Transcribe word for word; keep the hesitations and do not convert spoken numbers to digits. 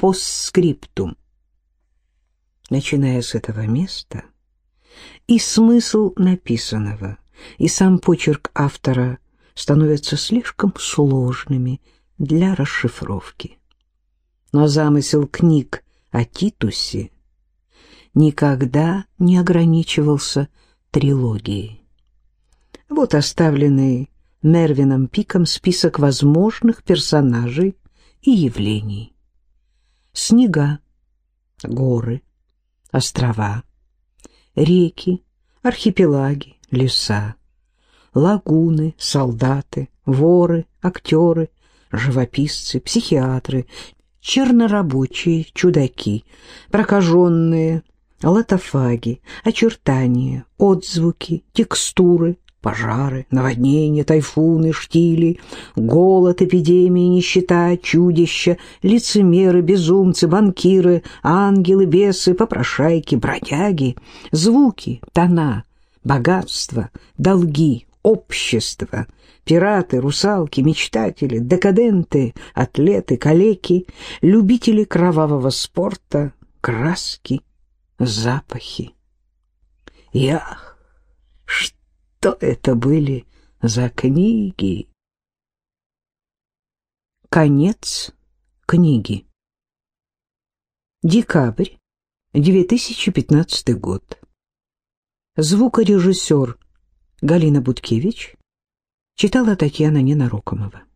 постскриптум. Начиная с этого места, и смысл написанного, и сам почерк автора становятся слишком сложными для расшифровки. Но замысел книг о Титусе никогда не ограничивался трилогией. Вот оставленный Мервином Пиком список возможных персонажей и явлений. Снега, горы, острова, реки, архипелаги, леса, лагуны, солдаты, воры, актеры, живописцы, психиатры, чернорабочие, чудаки, прокаженные, лотофаги, очертания, отзвуки, текстуры, пожары, наводнения, тайфуны, штили, голод, эпидемии, нищета, чудища, лицемеры, безумцы, банкиры, ангелы, бесы, попрошайки, бродяги, звуки, тона, богатство, долги, общество, пираты, русалки, мечтатели, декаденты, атлеты, калеки, любители кровавого спорта, краски, запахи. И ах, что это были за книги! Конец книги. Декабрь, две тысячи пятнадцатый год. Звукорежиссер Галина Буткевич читала Татьяна Ненарокомова.